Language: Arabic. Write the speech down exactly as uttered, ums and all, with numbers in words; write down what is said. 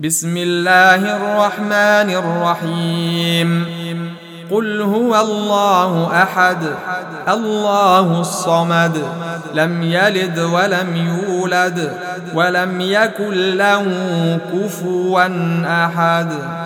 بسم الله الرحمن الرحيم قل هو الله أحد الله الصمد لم يلد ولم يولد ولم يكن له كفوا أحد